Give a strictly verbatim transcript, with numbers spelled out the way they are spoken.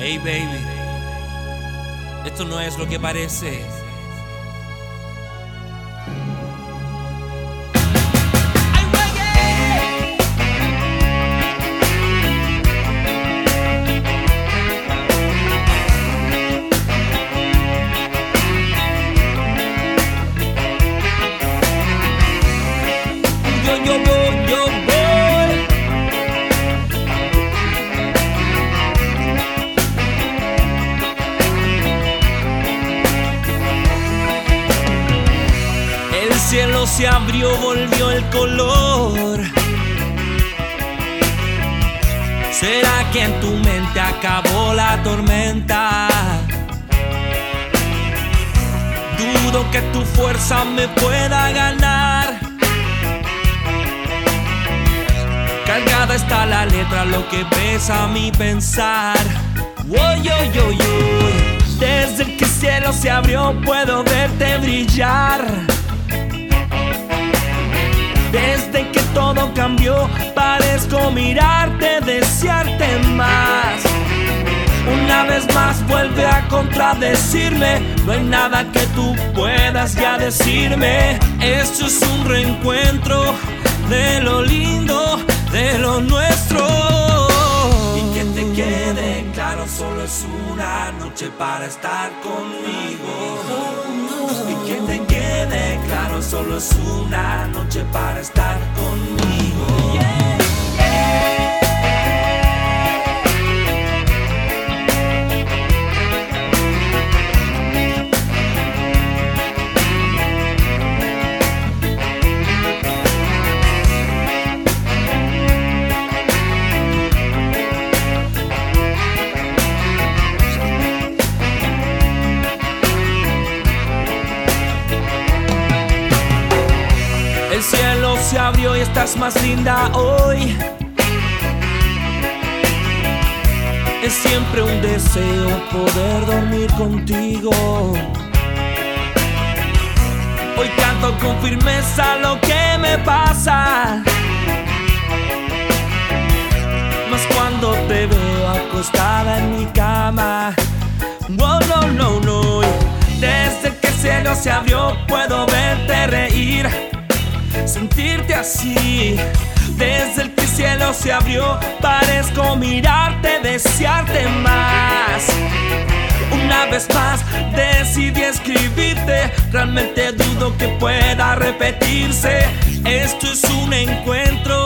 Hey baby, esto no es lo que parece. Yo, yo, yo, yo voy. El cielo se abrió, volvió el color. ¿Será que en tu mente acabó la tormenta? Dudo que tu fuerza me pueda ganar. Cargada está la letra, lo que pesa mi pensar. Woy, yo, yo, yo. Desde que el cielo se abrió puedo verte brillar. Desde que todo cambió parezco mirarte, desearte más. Una vez más vuelve a contradecirme. No hay nada que tú puedas ya decirme. Esto es un reencuentro de lo lindo, de lo nuestro. Y que te quede claro, solo es una noche para estar conmigo. Y que te quede claro, solo es una noche para estar conmigo. Yeah, yeah. El cielo se abrió y estás más linda hoy. Es siempre un deseo poder dormir contigo. Hoy canto con firmeza lo que me pasa. Mas cuando te veo acostada en mi cama, oh, no, no, no. Desde que el cielo se abrió puedo verte reír, sentirte así. Desde el que el cielo se abrió parezco mirarte, desearte más. Una vez más decidí escribirte. Realmente dudo que pueda repetirse. Esto es un encuentro